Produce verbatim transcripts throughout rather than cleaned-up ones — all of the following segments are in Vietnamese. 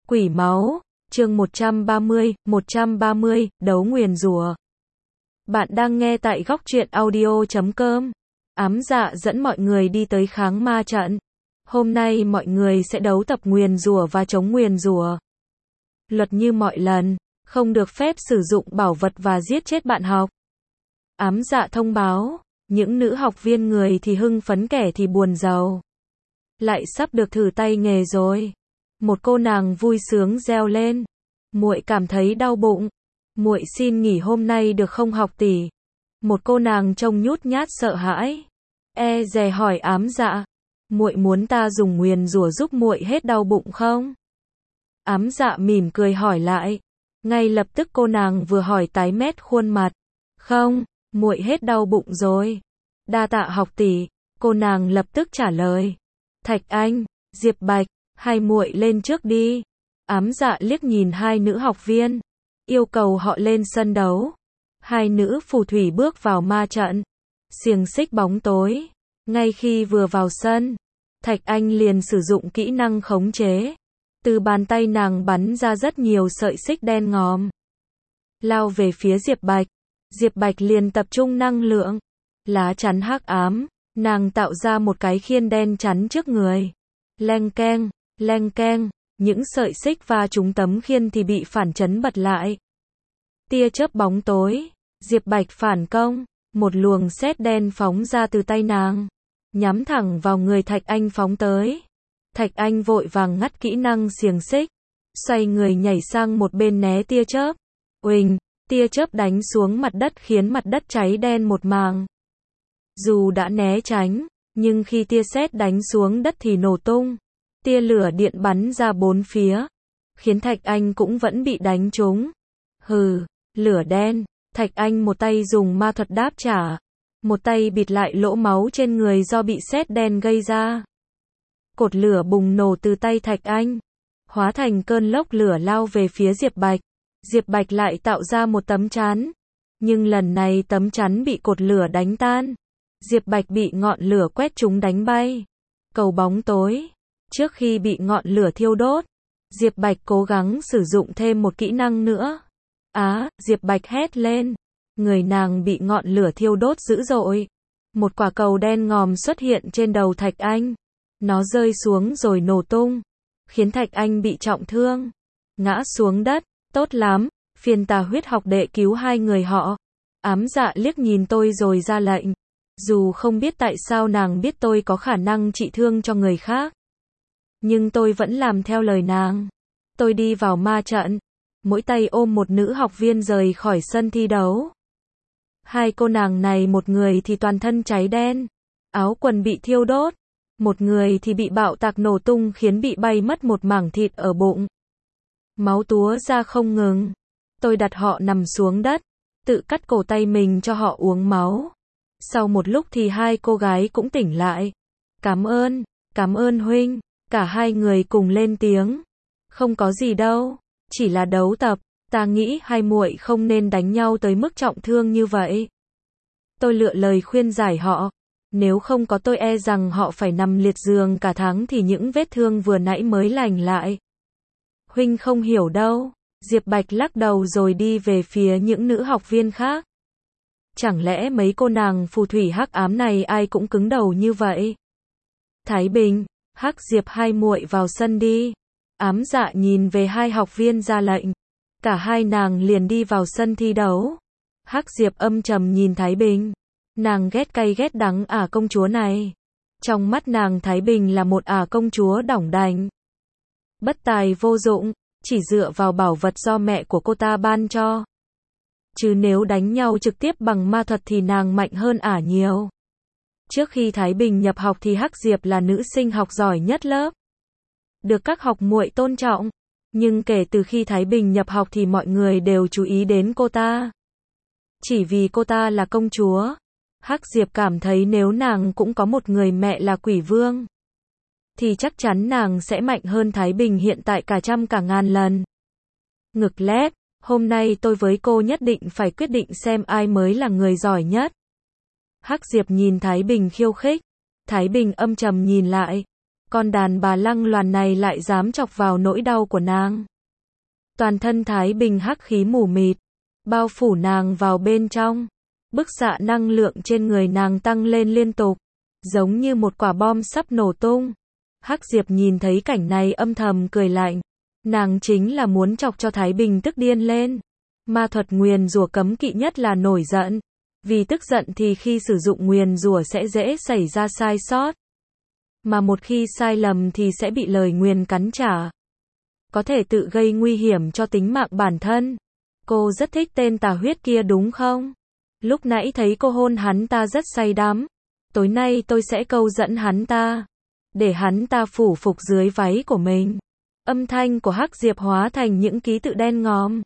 Quỷ máu, chương một trăm ba mươi, một trăm ba mươi, đấu nguyền rủa. Bạn đang nghe tại góc truyện audio chấm com. Ám Dạ dẫn mọi người đi tới kháng ma trận. Hôm nay mọi người sẽ đấu tập nguyền rủa và chống nguyền rủa. Luật như mọi lần, không được phép sử dụng bảo vật và giết chết bạn học. Ám Dạ thông báo, những nữ học viên người thì hưng phấn kẻ thì buồn rầu. Lại sắp được thử tay nghề rồi. Một cô nàng vui sướng reo lên. Muội cảm thấy đau bụng. Muội xin nghỉ hôm nay được không học tỷ? Một cô nàng trông nhút nhát sợ hãi. E dè hỏi Ám Dạ. Muội muốn ta dùng nguyền rủa giúp muội hết đau bụng không? Ám Dạ mỉm cười hỏi lại. Ngay lập tức cô nàng vừa hỏi tái mét khuôn mặt. Không, muội hết đau bụng rồi. Đa tạ học tỷ, cô nàng lập tức trả lời. Thạch Anh, Diệp Bạch, hai muội lên trước đi. Ám Dạ liếc nhìn hai nữ học viên, yêu cầu họ lên sân đấu. Hai nữ phù thủy bước vào ma trận, xiềng xích bóng tối. Ngay khi vừa vào sân, Thạch Anh liền sử dụng kỹ năng khống chế. Từ bàn tay nàng bắn ra rất nhiều sợi xích đen ngòm, lao về phía Diệp Bạch. Diệp Bạch liền tập trung năng lượng, lá chắn hắc ám, nàng tạo ra một cái khiên đen chắn trước người. Leng keng, leng keng, những sợi xích va trúng tấm khiên thì bị phản chấn bật lại. Tia chớp bóng tối, Diệp Bạch phản công, một luồng sét đen phóng ra từ tay nàng, nhắm thẳng vào người Thạch Anh phóng tới. Thạch Anh vội vàng ngắt kỹ năng xiềng xích, xoay người nhảy sang một bên né tia chớp. Uỳnh, tia chớp đánh xuống mặt đất khiến mặt đất cháy đen một màng. Dù đã né tránh, nhưng khi tia sét đánh xuống đất thì nổ tung. Tia lửa điện bắn ra bốn phía, khiến Thạch Anh cũng vẫn bị đánh trúng. Hừ, lửa đen. Thạch Anh một tay dùng ma thuật đáp trả, một tay bịt lại lỗ máu trên người do bị sét đen gây ra. Cột lửa bùng nổ từ tay Thạch Anh, hóa thành cơn lốc lửa lao về phía Diệp Bạch. Diệp Bạch lại tạo ra một tấm chắn, nhưng lần này tấm chắn bị cột lửa đánh tan. Diệp Bạch bị ngọn lửa quét trúng đánh bay. Cầu bóng tối. Trước khi bị ngọn lửa thiêu đốt, Diệp Bạch cố gắng sử dụng thêm một kỹ năng nữa. Á, Diệp Bạch hét lên. Người nàng bị ngọn lửa thiêu đốt dữ dội. Một quả cầu đen ngòm xuất hiện trên đầu Thạch Anh. Nó rơi xuống rồi nổ tung, khiến Thạch Anh bị trọng thương, ngã xuống đất. Tốt lắm, phiền tà huyết học đệ cứu hai người họ. Ám Dạ liếc nhìn tôi rồi ra lệnh. Dù không biết tại sao nàng biết tôi có khả năng trị thương cho người khác, nhưng tôi vẫn làm theo lời nàng. Tôi đi vào ma trận, mỗi tay ôm một nữ học viên rời khỏi sân thi đấu. Hai cô nàng này, một người thì toàn thân cháy đen, áo quần bị thiêu đốt, một người thì bị bạo tạc nổ tung khiến bị bay mất một mảng thịt ở bụng. Máu túa ra không ngừng. Tôi đặt họ nằm xuống đất, tự cắt cổ tay mình cho họ uống máu. Sau một lúc thì hai cô gái cũng tỉnh lại. Cảm ơn, cảm ơn huynh. Cả hai người cùng lên tiếng. Không có gì đâu, chỉ là đấu tập, ta nghĩ hai muội không nên đánh nhau tới mức trọng thương như vậy. Tôi lựa lời khuyên giải họ. Nếu không có tôi e rằng họ phải nằm liệt giường cả tháng thì những vết thương vừa nãy mới lành lại. Huynh không hiểu đâu. Diệp Bạch lắc đầu rồi đi về phía những nữ học viên khác. Chẳng lẽ mấy cô nàng phù thủy hắc ám này ai cũng cứng đầu như vậy? Thái Bình, Hắc Diệp, hai muội vào sân đi. Ám Dạ nhìn về hai học viên ra lệnh. Cả hai nàng liền đi vào sân thi đấu. Hắc Diệp âm trầm nhìn Thái Bình. Nàng ghét cay ghét đắng ả công chúa này. Trong mắt nàng Thái Bình là một ả công chúa đỏng đành, bất tài vô dụng, chỉ dựa vào bảo vật do mẹ của cô ta ban cho. Chứ nếu đánh nhau trực tiếp bằng ma thuật thì nàng mạnh hơn ả nhiều. Trước khi Thái Bình nhập học thì Hắc Diệp là nữ sinh học giỏi nhất lớp, được các học muội tôn trọng. Nhưng kể từ khi Thái Bình nhập học thì mọi người đều chú ý đến cô ta. Chỉ vì cô ta là công chúa, Hắc Diệp cảm thấy nếu nàng cũng có một người mẹ là quỷ vương, thì chắc chắn nàng sẽ mạnh hơn Thái Bình hiện tại cả trăm cả ngàn lần. Ngực lép, hôm nay tôi với cô nhất định phải quyết định xem ai mới là người giỏi nhất. Hắc Diệp nhìn Thái Bình khiêu khích. Thái Bình âm trầm nhìn lại. Con đàn bà lăng loàn này lại dám chọc vào nỗi đau của nàng. Toàn thân Thái Bình hắc khí mù mịt, bao phủ nàng vào bên trong. Bức xạ năng lượng trên người nàng tăng lên liên tục, giống như một quả bom sắp nổ tung. Hắc Diệp nhìn thấy cảnh này âm thầm cười lạnh. Nàng chính là muốn chọc cho Thái Bình tức điên lên. Ma thuật nguyền rủa cấm kỵ nhất là nổi giận. Vì tức giận thì khi sử dụng nguyền rủa sẽ dễ xảy ra sai sót. Mà một khi sai lầm thì sẽ bị lời nguyền cắn trả. Có thể tự gây nguy hiểm cho tính mạng bản thân. Cô rất thích tên tà huyết kia đúng không? Lúc nãy thấy cô hôn hắn ta rất say đắm. Tối nay tôi sẽ câu dẫn hắn ta. Để hắn ta phủ phục dưới váy của mình. Âm thanh của Hắc Diệp hóa thành những ký tự đen ngòm.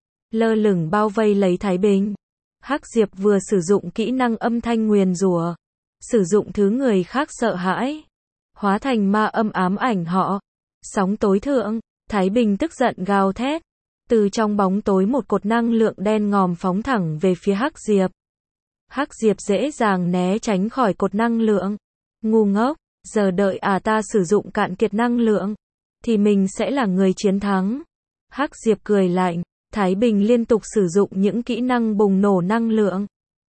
Lơ lửng bao vây lấy Thái Bình. Hắc Diệp vừa sử dụng kỹ năng âm thanh nguyền rủa. Sử dụng thứ người khác sợ hãi. Hóa thành ma âm ám ảnh họ. Sóng tối thượng. Thái Bình tức giận gào thét. Từ trong bóng tối một cột năng lượng đen ngòm phóng thẳng về phía Hắc Diệp. Hắc Diệp dễ dàng né tránh khỏi cột năng lượng. Ngu ngốc, giờ đợi à ta sử dụng cạn kiệt năng lượng, thì mình sẽ là người chiến thắng. Hắc Diệp cười lạnh, Thái Bình liên tục sử dụng những kỹ năng bùng nổ năng lượng.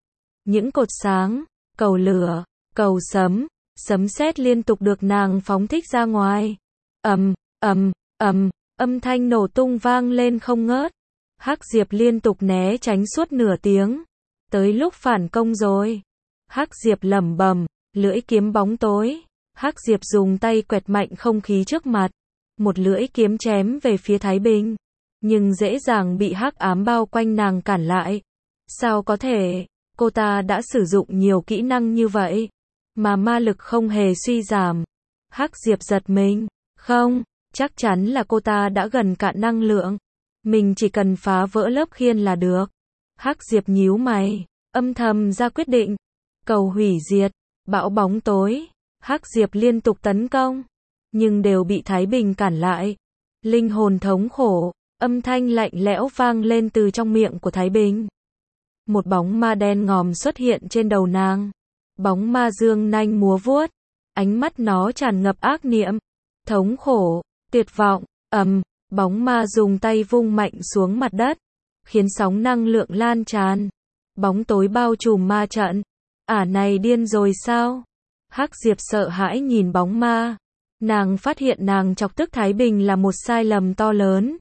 Những cột sáng, cầu lửa, cầu sấm, sấm sét liên tục được nàng phóng thích ra ngoài. Ầm, ầm, ầm, âm thanh nổ tung vang lên không ngớt. Hắc Diệp liên tục né tránh suốt nửa tiếng. Tới lúc phản công rồi. Hắc Diệp lẩm bẩm, lưỡi kiếm bóng tối. Hắc Diệp dùng tay quẹt mạnh không khí trước mặt. Một lưỡi kiếm chém về phía Thái Bình. Nhưng dễ dàng bị hắc ám bao quanh nàng cản lại. Sao có thể, cô ta đã sử dụng nhiều kỹ năng như vậy, mà ma lực không hề suy giảm. Hắc Diệp giật mình. Không, chắc chắn là cô ta đã gần cạn năng lượng. Mình chỉ cần phá vỡ lớp khiên là được. Hắc Diệp nhíu mày, âm thầm ra quyết định. Cầu hủy diệt, bão bóng tối. Hắc Diệp liên tục tấn công, nhưng đều bị Thái Bình cản lại. Linh hồn thống khổ, âm thanh lạnh lẽo vang lên từ trong miệng của Thái Bình. Một bóng ma đen ngòm xuất hiện trên đầu nàng. Bóng ma dương nanh múa vuốt, ánh mắt nó tràn ngập ác niệm, thống khổ, tuyệt vọng. Ầm, bóng ma dùng tay vung mạnh xuống mặt đất, khiến sóng năng lượng lan tràn. Bóng tối bao trùm ma trận. Ả này điên rồi sao? Hắc Diệp sợ hãi nhìn bóng ma. Nàng phát hiện nàng chọc tức Thái Bình là một sai lầm to lớn.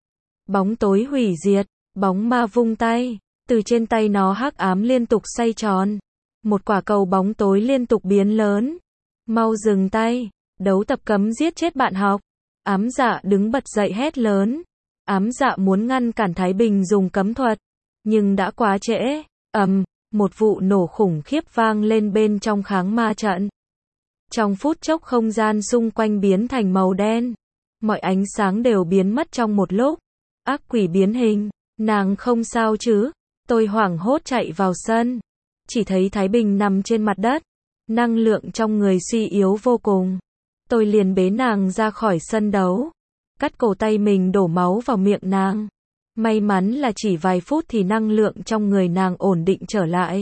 Bóng tối hủy diệt, bóng ma vung tay, từ trên tay nó hắc ám liên tục xoay tròn. Một quả cầu bóng tối liên tục biến lớn. Mau dừng tay, đấu tập cấm giết chết bạn học. Ám Dạ đứng bật dậy hét lớn. Ám Dạ muốn ngăn cản Thái Bình dùng cấm thuật, nhưng đã quá trễ. Ầm, một vụ nổ khủng khiếp vang lên bên trong kháng ma trận. Trong phút chốc không gian xung quanh biến thành màu đen. Mọi ánh sáng đều biến mất trong một lúc. Ác quỷ biến hình, nàng không sao chứ? Tôi hoảng hốt chạy vào sân. Chỉ thấy Thái Bình nằm trên mặt đất. Năng lượng trong người suy yếu vô cùng. Tôi liền bế nàng ra khỏi sân đấu. Cắt cổ tay mình đổ máu vào miệng nàng. May mắn là chỉ vài phút thì năng lượng trong người nàng ổn định trở lại.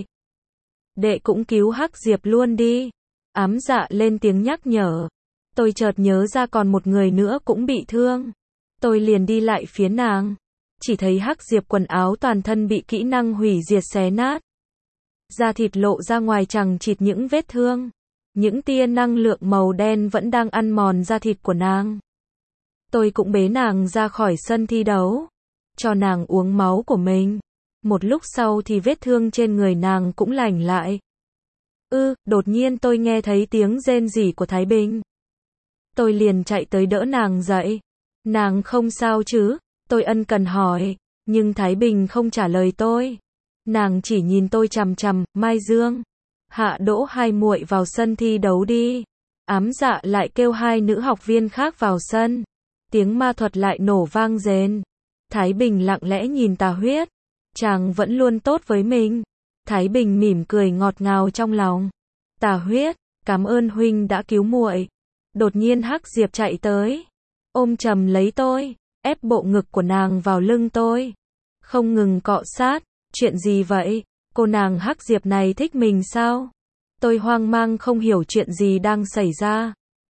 Đệ cũng cứu Hắc Diệp luôn đi. Ám Dạ lên tiếng nhắc nhở. Tôi chợt nhớ ra còn một người nữa cũng bị thương. Tôi liền đi lại phía nàng. Chỉ thấy Hắc Diệp quần áo toàn thân bị kỹ năng hủy diệt xé nát. Da thịt lộ ra ngoài chằng chịt những vết thương. Những tia năng lượng màu đen vẫn đang ăn mòn da thịt của nàng. Tôi cũng bế nàng ra khỏi sân thi đấu, cho nàng uống máu của mình. Một lúc sau thì vết thương trên người nàng cũng lành lại. Ư, đột nhiên tôi nghe thấy tiếng rên rỉ của Thái Bình. Tôi liền chạy tới đỡ nàng dậy. Nàng không sao chứ? Tôi ân cần hỏi, nhưng Thái Bình không trả lời tôi. Nàng chỉ nhìn tôi chằm chằm. Mai Dương, hạ đỗ hai muội vào sân thi đấu đi. Ám Dạ lại kêu hai nữ học viên khác vào sân. Tiếng ma thuật lại nổ vang rền. Thái Bình lặng lẽ nhìn Tà Huyết. Chàng vẫn luôn tốt với mình. Thái Bình mỉm cười ngọt ngào trong lòng. Tà Huyết, cảm ơn huynh đã cứu muội. Đột nhiên Hắc Diệp chạy tới, ôm chầm lấy tôi, ép bộ ngực của nàng vào lưng tôi, không ngừng cọ sát. Chuyện gì vậy? Cô nàng Hắc Diệp này thích mình sao? Tôi hoang mang không hiểu chuyện gì đang xảy ra.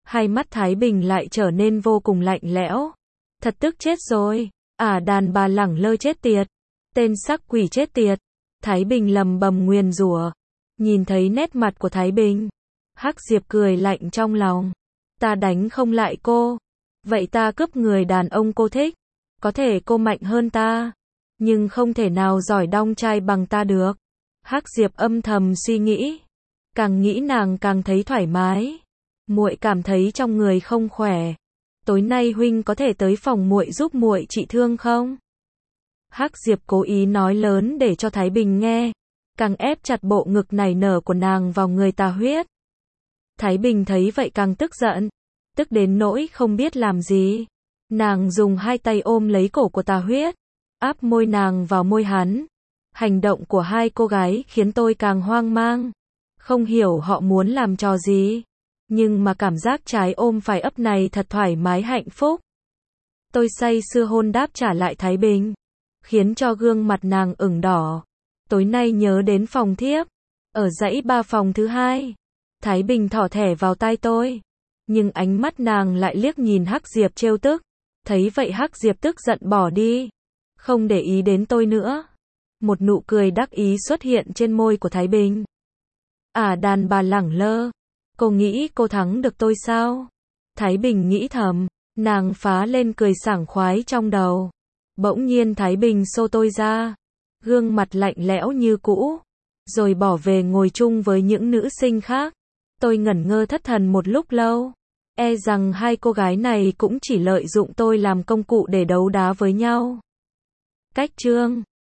Hai mắt Thái Bình lại trở nên vô cùng lạnh lẽo. Thật tức chết rồi. À đàn bà lẳng lơ chết tiệt. Tên sắc quỷ chết tiệt. Thái Bình lầm bầm nguyền rủa. Nhìn thấy nét mặt của Thái Bình, Hắc Diệp cười lạnh trong lòng. Ta đánh không lại cô. Vậy ta cướp người đàn ông cô thích. Có thể cô mạnh hơn ta, nhưng không thể nào giỏi đong trai bằng ta được. Hắc Diệp âm thầm suy nghĩ. Càng nghĩ nàng càng thấy thoải mái. Muội cảm thấy trong người không khỏe. Tối nay huynh có thể tới phòng muội giúp muội trị thương không? Hắc Diệp cố ý nói lớn để cho Thái Bình nghe, càng ép chặt bộ ngực nảy nở của nàng vào người Tà Huyết. Thái Bình thấy vậy càng tức giận, tức đến nỗi không biết làm gì. Nàng dùng hai tay ôm lấy cổ của Tà Huyết, áp môi nàng vào môi hắn. Hành động của hai cô gái khiến tôi càng hoang mang. Không hiểu họ muốn làm trò gì, nhưng mà cảm giác trái ôm phải ấp này thật thoải mái hạnh phúc. Tôi say sưa hôn đáp trả lại Thái Bình, khiến cho gương mặt nàng ửng đỏ. Tối nay nhớ đến phòng thiếp, ở dãy ba phòng thứ hai. Thái Bình thỏ thẻ vào tai tôi, nhưng ánh mắt nàng lại liếc nhìn Hắc Diệp trêu tức. Thấy vậy Hắc Diệp tức giận bỏ đi, không để ý đến tôi nữa. Một nụ cười đắc ý xuất hiện trên môi của Thái Bình. À đàn bà lẳng lơ, cô nghĩ cô thắng được tôi sao? Thái Bình nghĩ thầm, nàng phá lên cười sảng khoái trong đầu. Bỗng nhiên Thái Bình xô tôi ra, gương mặt lạnh lẽo như cũ, rồi bỏ về ngồi chung với những nữ sinh khác. Tôi ngẩn ngơ thất thần một lúc lâu, e rằng hai cô gái này cũng chỉ lợi dụng tôi làm công cụ để đấu đá với nhau. Cách chương